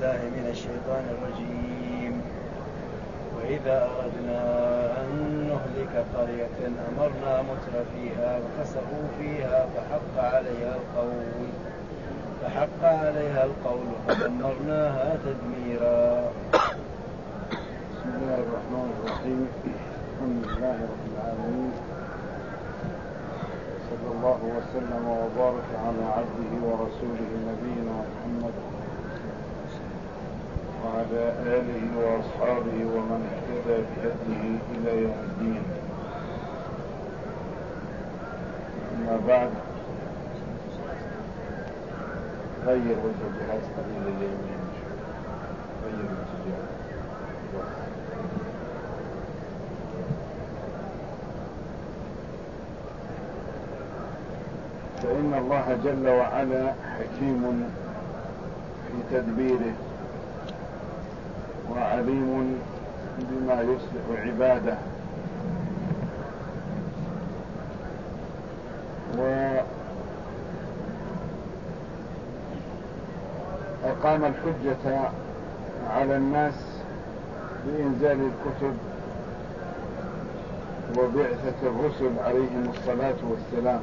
بالله من الشيطان الرجيم. وإذا أردنا أن نهلك قرية أمرنا متر فيها ففسقوا فيها فحق عليها القول فدمرناها تدميرا. بسم الله الرحمن الرحيم. الحمد لله رب العالمين، صلى الله وسلم وبارك على عبده ورسوله نبينا محمد وعلى آله وأصحابه ومن اهتدى بهديه إلى يوم الدين. أما بعد، غير وجه الجهاز قليل اليمين، غير الاتجاه. فإن الله جل وعلا حكيم في تدبيره وعليم بما يصلح عباده، وأقام الحجة على الناس بإنزال الكتب وبعثة الرسل عليهم الصلاة والسلام.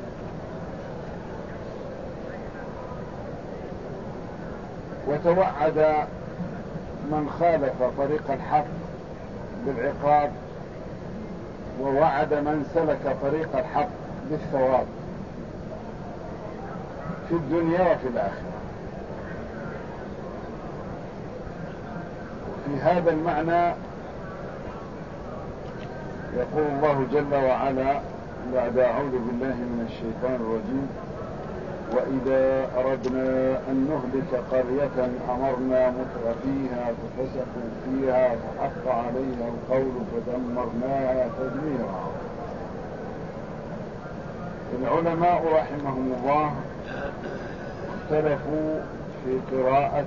وتوعد من خالف طريق الحق بالعقاب، ووعد من سلك طريق الحق بالثواب في الدنيا وفي الآخرة. في هذا المعنى يقول الله جل وعلا بعد أعوذ بالله من الشيطان الرجيم: وإذا أردنا أن نهلك قرية أمرنا متر فيها ففسقوا فيها فحق عليها القول فدمرناها تدميرا. العلماء رحمهم الله اختلفوا في قراءة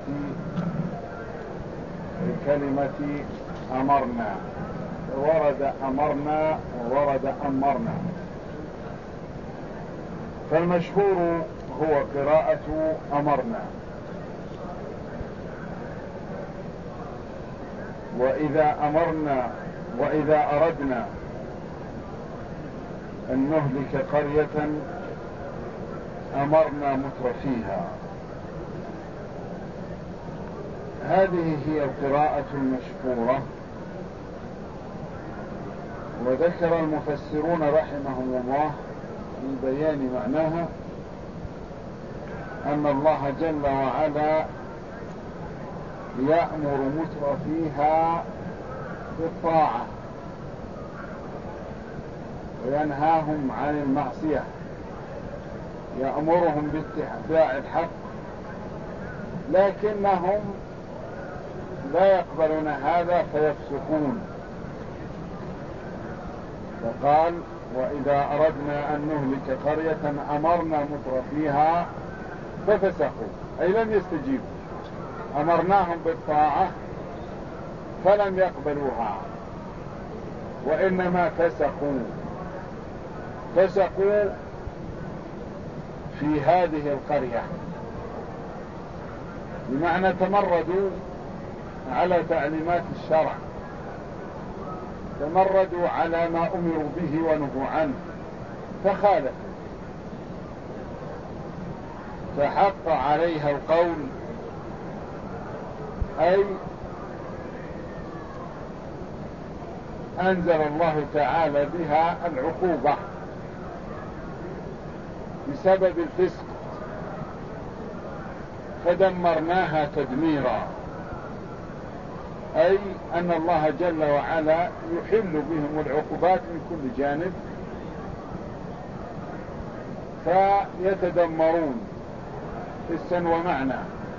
كلمة أمرنا، ورد أمرنا وورد أمرنا. فالمشهور هو قراءة أمرنا. وإذا أردنا أن نهلك قرية أمرنا متر فيها. هذه هي القراءة المشهورة. وذكر المفسرون رحمهم الله في بيان معناها أن الله جل وعلا يأمر مترفيها بالطاعة وينهاهم عن المعصية، يأمرهم باتباع الحق، لكنهم لا يقبلون هذا فيفسقون. فقال: وإذا أردنا أن نهلك قرية أمرنا مترفيها ففسقوا، أي لم يستجيبوا. أمرناهم بالطاعة فلم يقبلوها، وإنما فسقوا في هذه القرية، بمعنى تمردوا على تعليمات الشرع، تمردوا على ما أمروا به ونهوا عنه فخالفوا، فحق عليها القول، أي أنزل الله تعالى بها العقوبة بسبب الفسق، فدمرناها تدميرا، أي أن الله جل وعلا يحل بهم العقوبات من كل جانب فيتدمرون حسا ومعنى.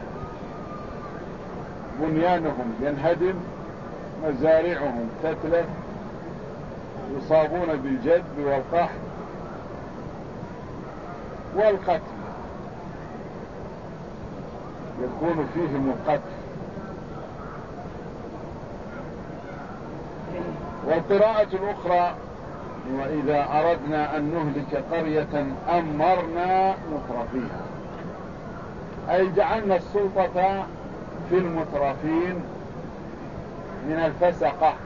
بنيانهم ينهدم، مزارعهم تتلف، يصابون بالجدب والقحط والقتل، يكون فيهم القتل. والقراءة الأخرى: وإذا أردنا أن نهلك قرية أمرنا مترفيها، أي جعلنا السلطة في المترفين من الفسقة،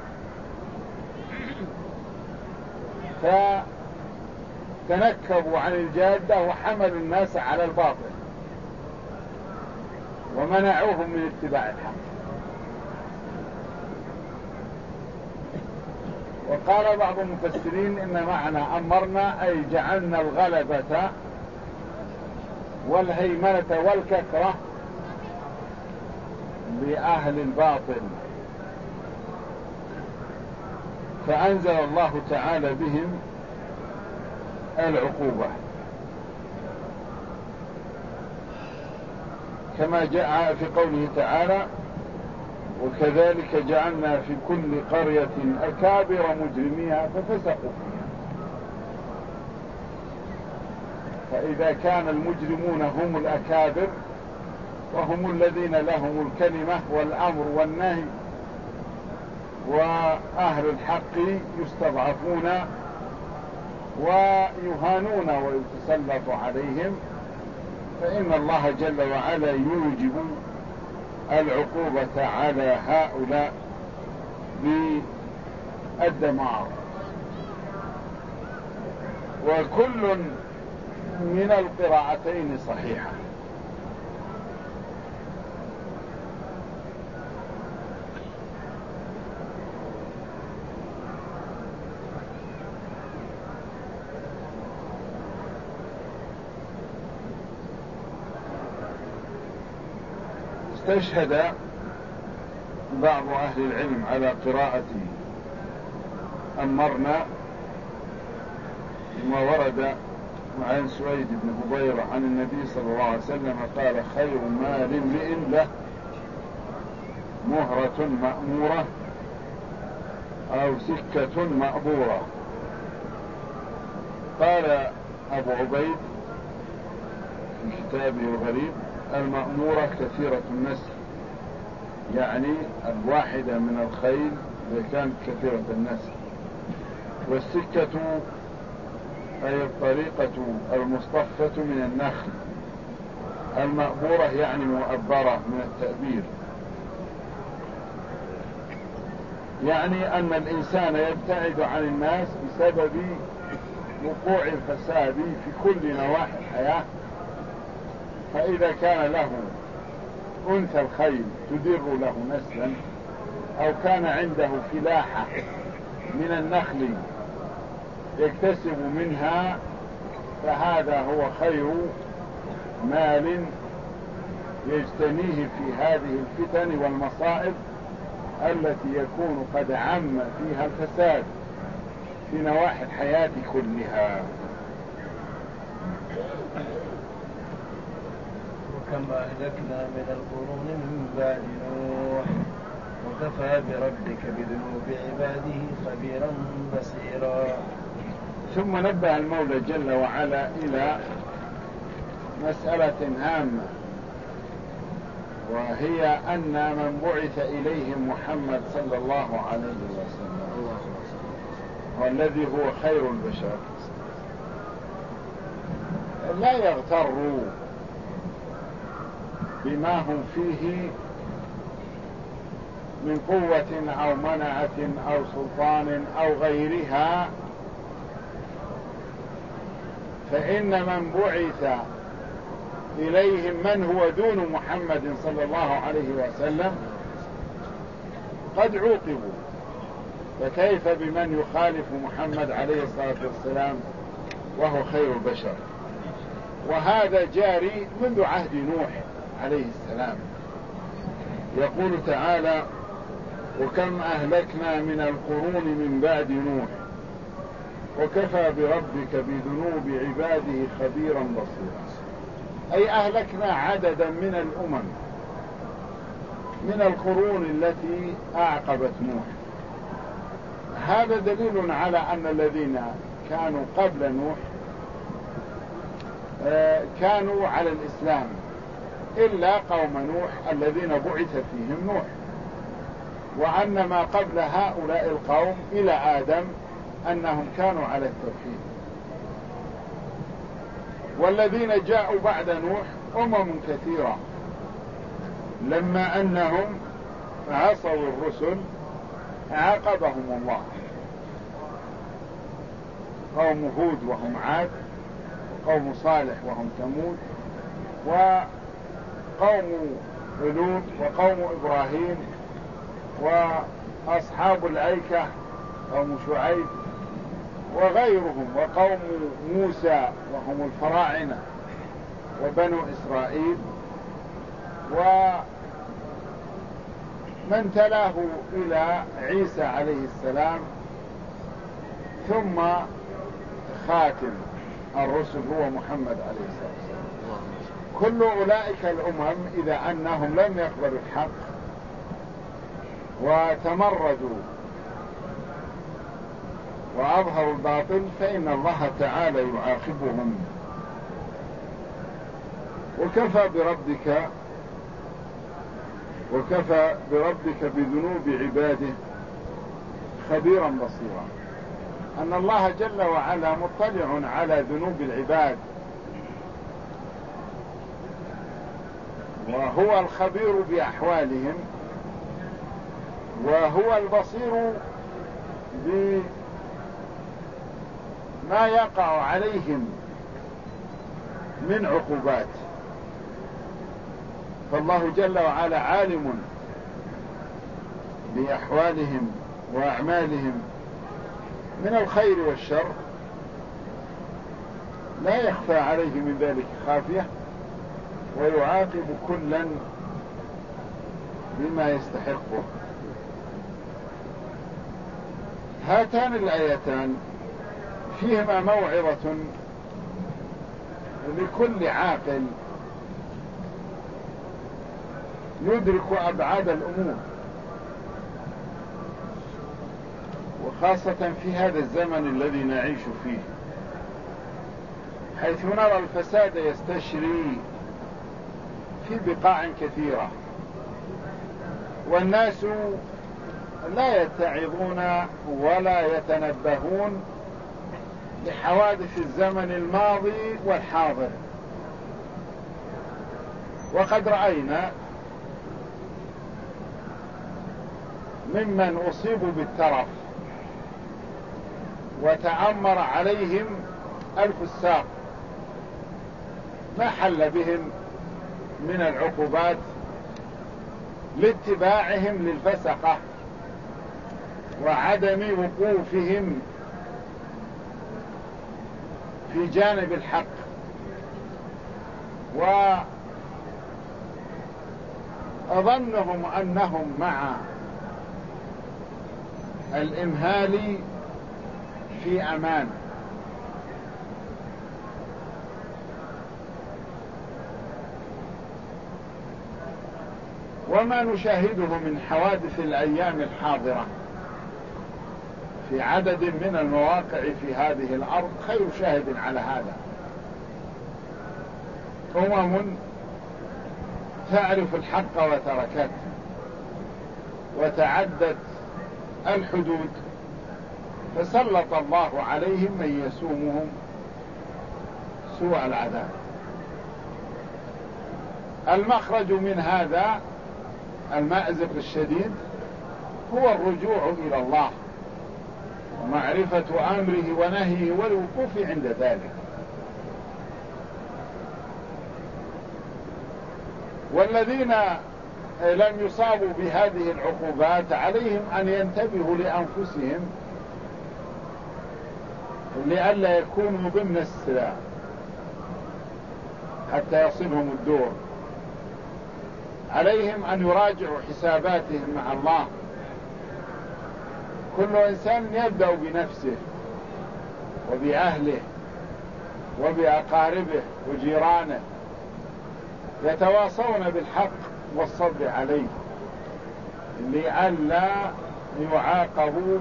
فتنكبوا عن الجادة وحملوا الناس على الباطل ومنعوهم من اتباع الحق. وقال بعض المفسرين إن معنى أمرنا أي جعلنا الغلبة والهيمنة والكثرة لأهل الباطل، فأنزل الله تعالى بهم العقوبة، كما جاء في قوله تعالى: وكذلك جعلنا في كل قرية أكابر مجرميها ففسقوا فيها. فإذا كان المجرمون هم الأكابر وهم الذين لهم الكلمة والأمر والنهي، وأهل الحق يستضعفون ويهانون ويتسلط عليهم، فإن الله جل وعلا يوجب العقوبة على هؤلاء بالدمار. وكل من القراءتين صحيحة. استشهد بعض أهل العلم على قراءة أمرنا ما ورد عن سويد بن هبيرة عن النبي صلى الله عليه وسلم قال: خير مال امرئ له مهرة مأمورة أو سكة مأبورة. قال أبو عبيد في كتابه الغريب: المأمورة كثيرة النسل، يعني الواحدة من الخيل إذا كانت كثيرة النسل. والسكة أي الطريقة المصطفة من النخل، المأبورة يعني مؤبرة من التأبير، يعني أن الإنسان يبتعد عن الناس بسبب وقوع الفساد في كل نواحي الحياة. فإذا كان له أنثى الخيل تدر له نسلا، أو كان عنده فلاحة من النخل يكتسب منها، فهذا هو خير مال يجتنيه في هذه الفتن والمصائب التي يكون قد عم فيها الفساد في نواحي الحياة كلها. وكم أهلكنا من القرون من بعد نوح وكفى بربك بذنوب عباده خبيرا بصيرا. ثم نبه المولى جل وعلا إلى مسألة هامة، وهي أن من بعث إليهم محمد صلى الله عليه وسلم والذي هو خير البشر لا يغتروا بما هم فيه من قوة أو منعة أو سلطان أو غيرها، فإن من بعث إليهم من هو دون محمد صلى الله عليه وسلم قد عوقبوا، فكيف بمن يخالف محمد عليه الصلاة والسلام وهو خير البشر؟ وهذا جاري منذ عهد نوح عليه السلام. يقول تعالى: وكم أهلكنا من القرون من بعد نوح وكفى بربك بذنوب عباده خبيرا بصيرا. أي أهلكنا عددا من الأمم من القرون التي أعقبت نوح. هذا دليل على أن الذين كانوا قبل نوح كانوا على الإسلام، إلا قوم نوح الذين بعث فيهم نوح، وأن ما قبل هؤلاء القوم إلى آدم أنهم كانوا على التوحيد. والذين جاءوا بعد نوح أمم كثيرة لما أنهم عصوا الرسل عاقبهم الله. قوم هود وهم عاد، وقوم صالح وهم ثمود، وقوم لوط، وقوم إبراهيم، وأصحاب الأيكة قوم شعيب وغيرهم، وقوم موسى وهم الفراعنة وبنو إسرائيل، ومن تلاه إلى عيسى عليه السلام، ثم خاتم الرسل هو محمد عليه الصلاة والسلام. كل أولئك الأمم إذا أنهم لم يقبلوا الحق وتمردوا وأظهروا الباطل فإن الله تعالى يعاقبهم. وكفى بربك بذنوب عباده خبيرا بصيرا. أن الله جل وعلا مطلع على ذنوب العباد، وهو الخبير بأحوالهم، وهو البصير بما يقع عليهم من عقوبات. فالله جل وعلا عالم بأحوالهم وأعمالهم من الخير والشر، لا يخفى عليه من ذلك خافية، ويعاقب كلا بما يستحقه. هاتان الآيتان فيهما موعظة لكل عاقل يدرك أبعاد الأمور، وخاصة في هذا الزمن الذي نعيش فيه، حيث نرى الفساد يستشري في بقاع كثيرة، والناس لا يتعظون ولا يتنبهون لحوادث الزمن الماضي والحاضر. وقد رأينا ممن أصيبوا بالترف وتأمر عليهم الفساق ما حل بهم من العقوبات لاتباعهم للفسقة وعدم وقوفهم في جانب الحق، وأظنهم أنهم مع الإمهال في أمان. وما نشاهده من حوادث الأيام الحاضرة في عدد من المواقع في هذه الأرض خير شاهد على هذا. تعرف الحق وتركته، وتعدت الحدود، فسلط الله عليهم من يسومهم سوء العذاب. المخرج من هذا المأزق الشديد هو الرجوع إلى الله ومعرفة أمره ونهيه والوقوف عند ذلك. والذين لم يصابوا بهذه العقوبات عليهم أن ينتبهوا لأنفسهم لئلا يكونوا ضمن السلاح حتى يصلهم الدور. عليهم أن يراجعوا حساباتهم مع الله. كل إنسان يبدأ بنفسه وبأهله وبأقاربه وجيرانه، يتواصون بالحق والصبر عليه لئلا يعاقبوا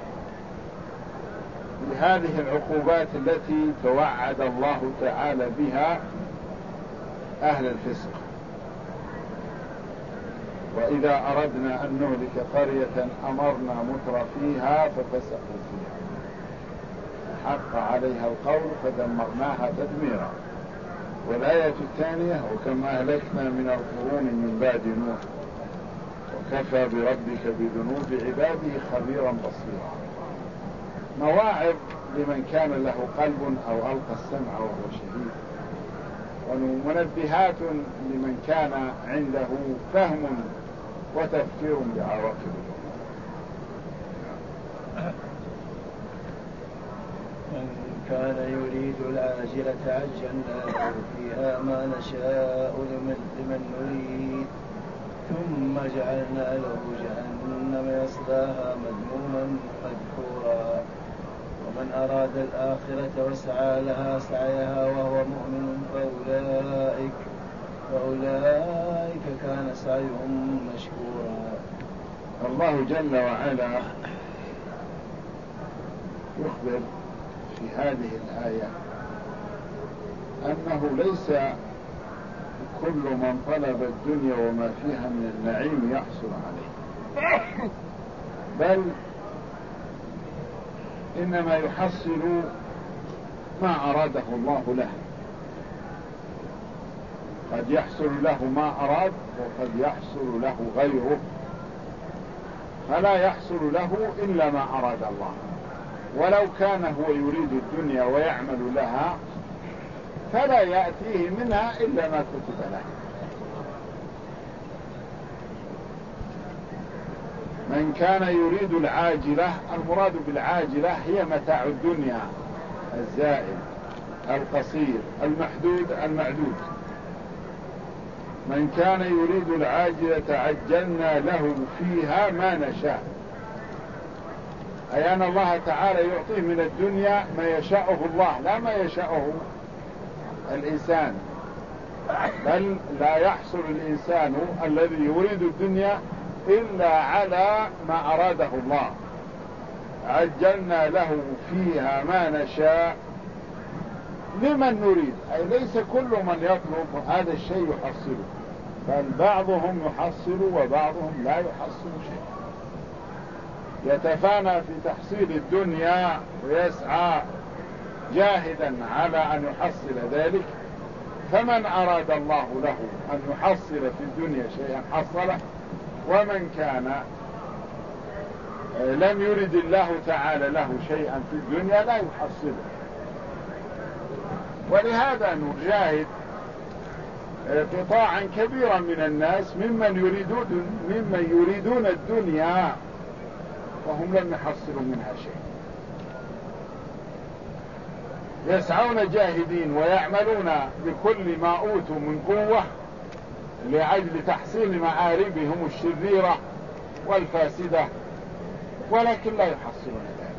بهذه العقوبات التي توعد الله تعالى بها أهل الفسق. وإذا أردنا أن نهلك قرية أمرنا متر فيها ففسقوا فيها حق عليها القول فدمرناها تدميرا. والآية الثانية وكم أهلكنا من القرون من بعد نوح وكفى بربك بذنوب عباده خبيرا بصيرا. مواعظ لمن كان له قلب أو ألقى السمع وهو شهيد، ومنبهات لمن كان عنده فهم وتفكير بعواقب الأمور. من كان يريد العاجلة عجلنا له فيها ما نشاء لمن نريد ثم جعلنا له جهنم يصلاها مذموما مدحورا ومن أراد الآخرة وسعى لها سعيها وهو مؤمن فأولئك كان سعيهم مشكورا. الله جل وعلا يخبر في هذه الآية أنه ليس كل من طلب الدنيا وما فيها من النعيم يحصل عليه، بل إنما يحصل ما أراده الله له. قد يحصل له ما أراد وقد يحصل له غيره، فلا يحصل له إلا ما أراد الله. ولو كان هو يريد الدنيا ويعمل لها فلا يأتيه منها إلا ما كتب له. من كان يريد العاجلة، المراد بالعاجلة هي متاع الدنيا الزائل القصير المحدود المعدود. من كان يريد العاجلة عجلنا له فيها ما نشاء، أي أن الله تعالى يعطيه من الدنيا ما يشاءه الله لا ما يشاءه الإنسان، بل لا يحصل الإنسان الذي يريد الدنيا إلا على ما أراده الله. عجلنا له فيها ما نشاء لمن نريد، أي ليس كل من يطلب هذا الشيء يحصله، بل بعضهم يحصل وبعضهم لا يحصل شيء، يتفانى في تحصيل الدنيا ويسعى جاهدا على أن يحصل ذلك. فمن أراد الله له أن يحصل في الدنيا شيئا حصله، ومن كان لم يرد الله تعالى له شيئا في الدنيا لا يحصله. ولهذا نشاهد قطاعا كبيرا من الناس ممن يريدون الدنيا وهم لم يحصلوا منها شيء، يسعون جاهدين ويعملون بكل ما أوتوا من قوة لأجل تحصيل مآربهم الشريرة والفاسدة، ولكن لا يحصلون ذلك،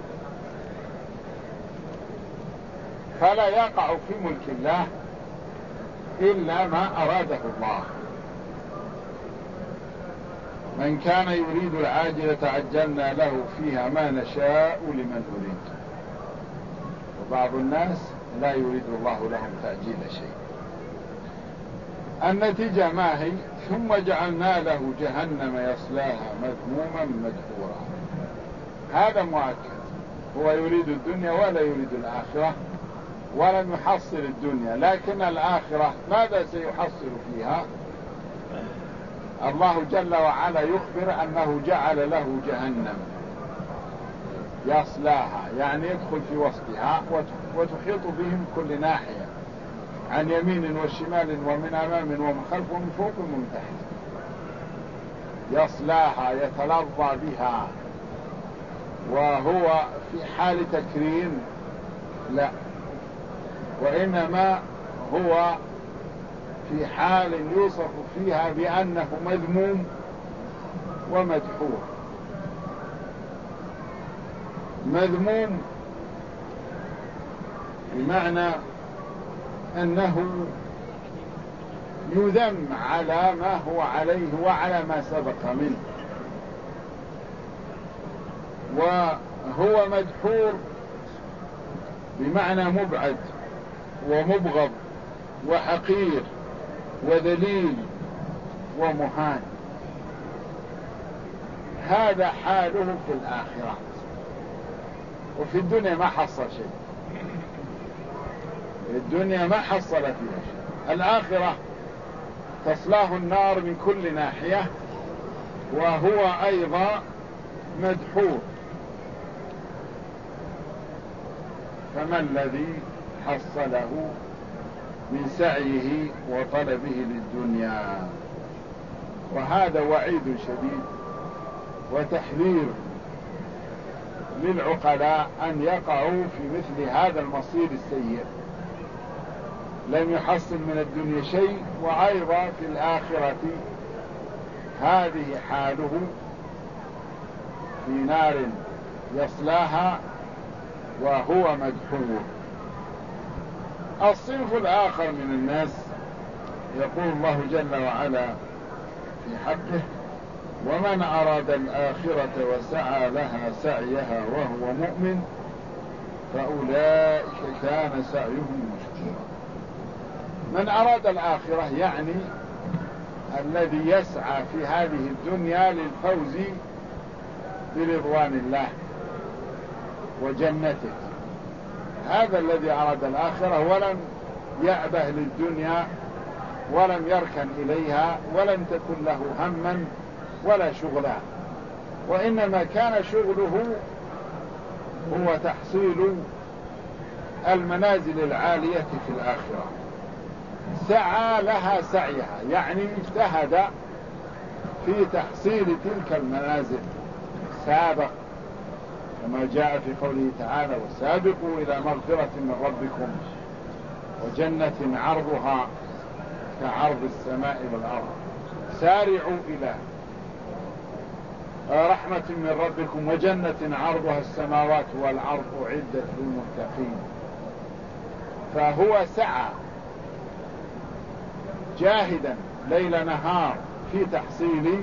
فلا يقع في ملك الله إلا ما أراده الله. من كان يريد العاجلة عجلنا له فيها ما نشاء لمن نريد. وبعض الناس لا يريد الله لهم تعجيل شيء. النتيجة ما هي؟ ثم جعلنا له جهنم يصلاها مذموما مدحورا. هذا مؤكد، هو يريد الدنيا ولا يريد الآخرة، ولم يحصل الدنيا، لكن الآخرة ماذا سيحصل فيها؟ الله جل وعلا يخبر أنه جعل له جهنم يصلاها، يعني يدخل في وسطها وتحيط بهم كل ناحية، عن يمين وشمال ومن أمام ومن خلف ومن فوق ومن تحت. يصلاها يتلظى بها، وهو في حال تكريم؟ لا، وإنما هو في حال يوصف فيها بأنه مذموم ومدحور. مذموم بمعنى أنه يذم على ما هو عليه وعلى ما سبق منه، وهو مدحور بمعنى مبعد ومبغض وحقير وذليل ومهان. هذا حاله في الآخرة، وفي الدنيا ما حصل شيء، الدنيا ما حصل فيها شيء. الآخرة تصلاه النار من كل ناحية، وهو أيضا مدحور. فما الذي حصله من سعيه وطلبه للدنيا؟ وهذا وعيد شديد وتحذير للعقلاء أن يقعوا في مثل هذا المصير السيء. لم يحصل من الدنيا شيء، وأيضا في الآخرة هذه حاله في نار يصلاها وهو مدحور. الصنف الآخر من الناس يقول الله جل وعلا في حقه: ومن أراد الآخرة وسعى لها سعيها وهو مؤمن فأولئك كان سعيهم مشكورا. من أراد الآخرة يعني الذي يسعى في هذه الدنيا للفوز برضوان الله وجنته، هذا الذي أراد الآخرة ولم يأبه للدنيا ولم يركن إليها ولم تكن له هما ولا شغلا، وإنما كان شغله هو تحصيل المنازل العالية في الآخرة. سعى لها سعيها يعني اجتهد في تحصيل تلك المنازل، سابق، كما جاء في قوله تعالى: وسابقوا إلى مغفرة من ربكم وجنة عرضها كعرض السماء والأرض، سارعوا إلى رحمة من ربكم وجنة عرضها السماوات والأرض أعدت للمتقين. فهو سعى جاهدا ليل نهار في تحصيل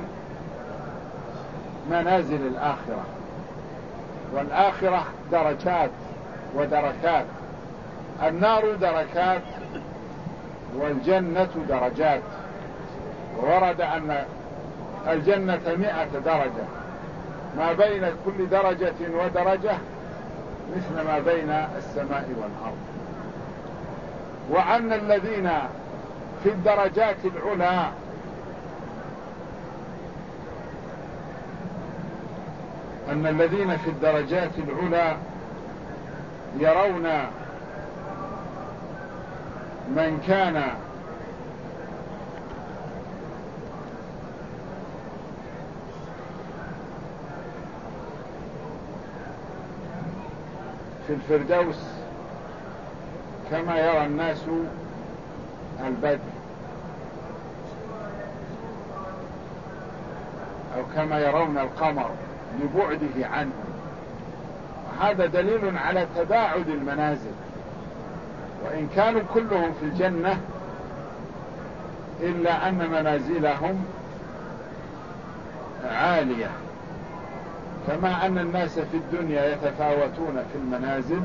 منازل الآخرة. والآخرة درجات ودركات، النار دركات والجنة درجات. ورد أن الجنة 100 درجة، ما بين كل درجة ودرجة مثل ما بين السماء والأرض. وأن الذين في الدرجات العلى في الدرجات العلى يرون من كان في الفردوس كما يرى الناس البدر، أو كما يرون القمر لبعده عنه. وهذا دليل على تباعد المنازل، وإن كانوا كلهم في الجنة إلا أن منازلهم عالية. كما أن الناس في الدنيا يتفاوتون في المنازل،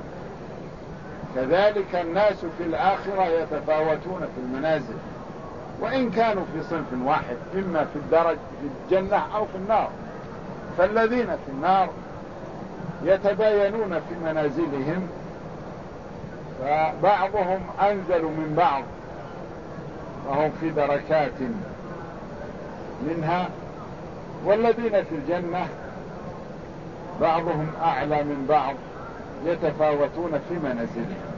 كذلك الناس في الآخرة يتفاوتون في المنازل، وإن كانوا في صنف واحد، إما في الجنة أو في النار. فالذين في النار يتباينون في منازلهم، فبعضهم أنزل من بعض وهم في دركات منها، والذين في الجنة بعضهم أعلى من بعض يتفاوتون في منازلهم.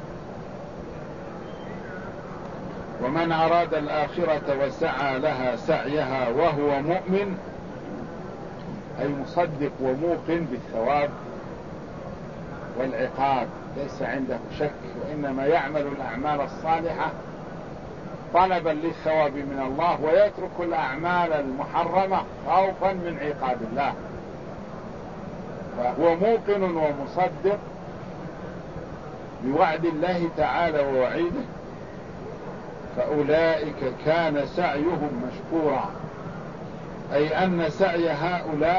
ومن أراد الآخرة وسعى لها سعيها وهو مؤمن، أي مصدق وموقن بالثواب والعقاب، ليس عنده شك، وإنما يعمل الأعمال الصالحة طلبا للثواب من الله، ويترك الأعمال المحرمة خوفا من عقاب الله. فهو موقن ومصدق بوعد الله تعالى ووعيده، فأولئك كان سعيهم مشكورا، أي أن سعي هؤلاء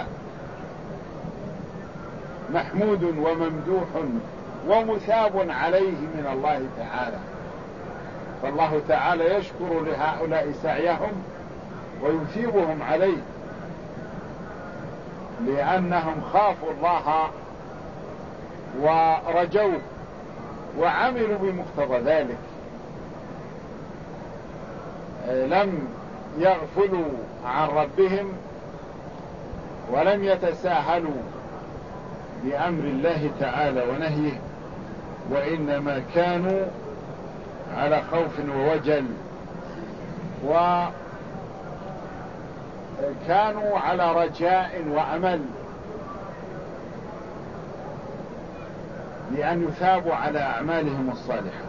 محمود وممدوح ومثاب عليه من الله تعالى. فالله تعالى يشكر لهؤلاء سعيهم ويثيبهم عليه، لأنهم خافوا الله ورجوه وعملوا بمقتضى ذلك. لم يغفلوا عن ربهم ولم يتساهلوا بأمر الله تعالى ونهيه، وإنما كانوا على خوف ووجل، وكانوا على رجاء وأمل لأن يثابوا على أعمالهم الصالحة،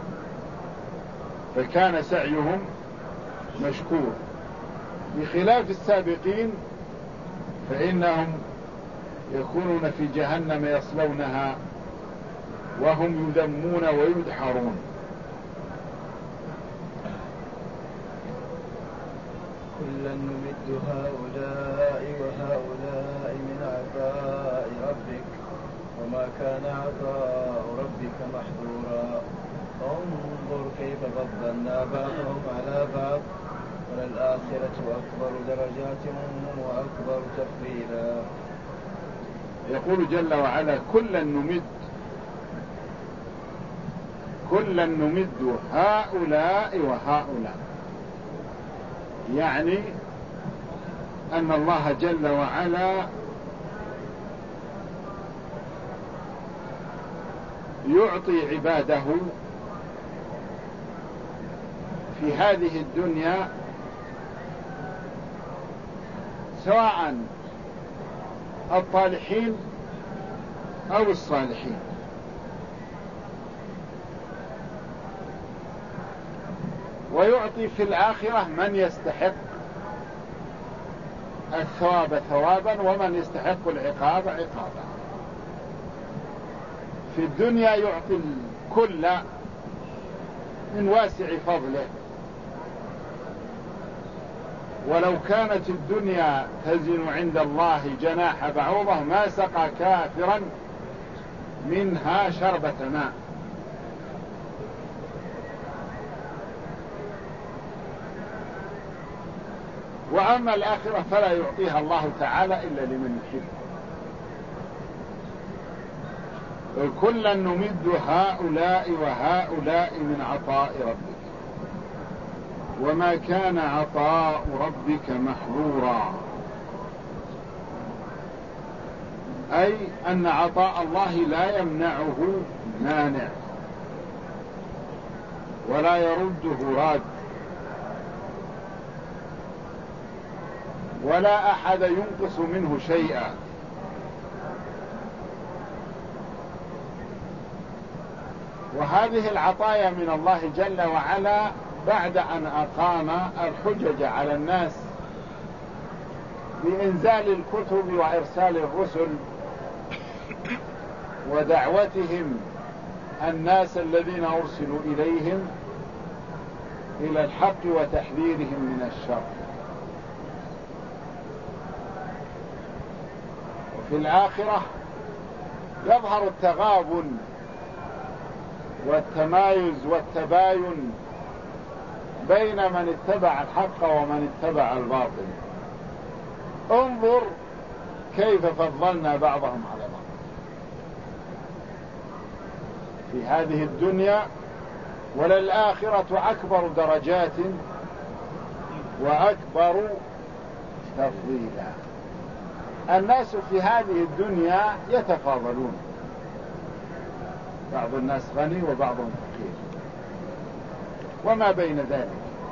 فكان سعيهم مشكور، بخلاف السابقين فإنهم يكونون في جهنم يصلونها وهم يذمون ويدحرون. كلا نمد هؤلاء وهؤلاء من عطاء ربك وما كان عطاء ربك محظورا انظر كيف فضلنا بعضهم على بعض وللآخرة أكبر درجات وأكبر تفضيلا. يقول جل وعلا كلا نمد هؤلاء وهؤلاء، يعني أن الله جل وعلا يعطي عباده في هذه الدنيا سواء الطالحين أو الصالحين، ويعطي في الآخرة من يستحق الثواب ثوابا ومن يستحق العقاب عقابا. في الدنيا يعطي الكل من واسع فضله، ولو كانت الدنيا تزن عند الله جناح بعوضة ما سقى كافرا منها شربة ماء. وأما الآخرة فلا يعطيها الله تعالى إلا لمن يحب. كلا نمد هؤلاء وهؤلاء من عطاء ربك وما كان عطاء ربك محظورا، أي أن عطاء الله لا يمنعه مانع ولا يرده راد، ولا أحد ينقص منه شيئا. وهذه العطايا من الله جل وعلا بعد أن أقام الحجج على الناس بإنزال الكتب وإرسال الرسل ودعوتهم الناس الذين أرسلوا إليهم إلى الحق وتحذيرهم من الشر. وفي الآخرة يظهر التغابن والتمايز والتباين بين من اتبع الحق ومن اتبع الباطل. انظر كيف فضلنا بعضهم على بعض في هذه الدنيا، وللآخرة أكبر درجات وأكبر تفضيلا. الناس في هذه الدنيا يتفاضلون، بعض الناس غني وبعضهم فقير، وما بين ذلك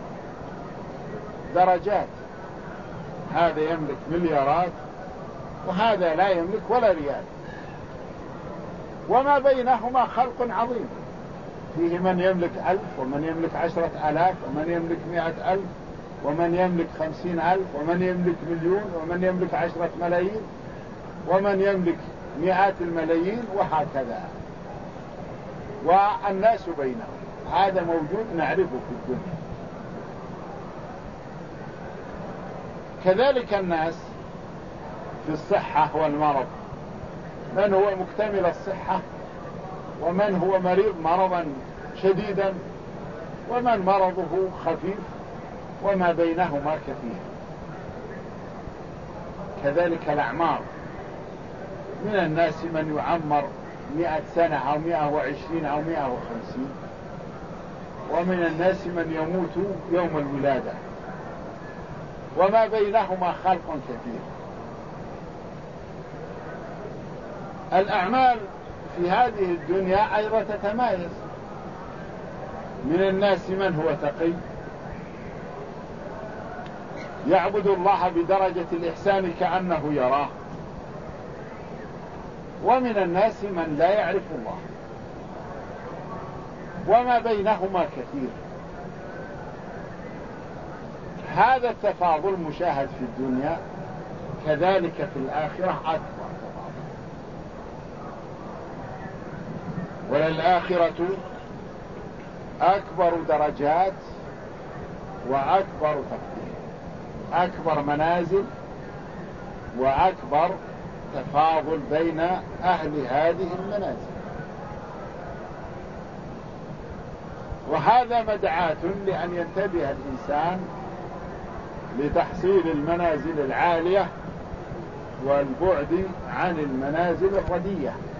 درجات، هذا يملك مليارات وهذا لا يملك ولا ريال، وما بينهما خلق عظيم، فيه من يملك 1000 ومن يملك 10,000 ومن يملك 100,000 ومن يملك 50,000 ومن يملك مليون ومن يملك 10 ملايين ومن يملك مئات الملايين وهكذا. والناس بينهم هذا موجود نعرفه في الدنيا. كذلك الناس في الصحة والمرض، من هو مكتمل الصحة ومن هو مريض مرضا شديدا ومن مرضه خفيف، وما بينهما كثير. كذلك الأعمار، من الناس من يعمر 100 سنة أو 120 أو 150، ومن الناس من يموت يوم الولادة. وما بينهما خلق كثير. الأعمال في هذه الدنيا أيضا تتمايز، من الناس من هو تقي يعبد الله بدرجة الإحسان كأنه يراه، ومن الناس من لا يعرف الله، وما بينهما كثير. هذا التفاضل مشاهد في الدنيا، كذلك في الآخرة أكبر تفاضل. وللآخرة أكبر درجات وأكبر تقدير، أكبر منازل وأكبر تفاضل بين أهل هذه المنازل. وهذا مدعاة لأن ينتبه الإنسان لتحصيل المنازل العالية والبعد عن المنازل الردية.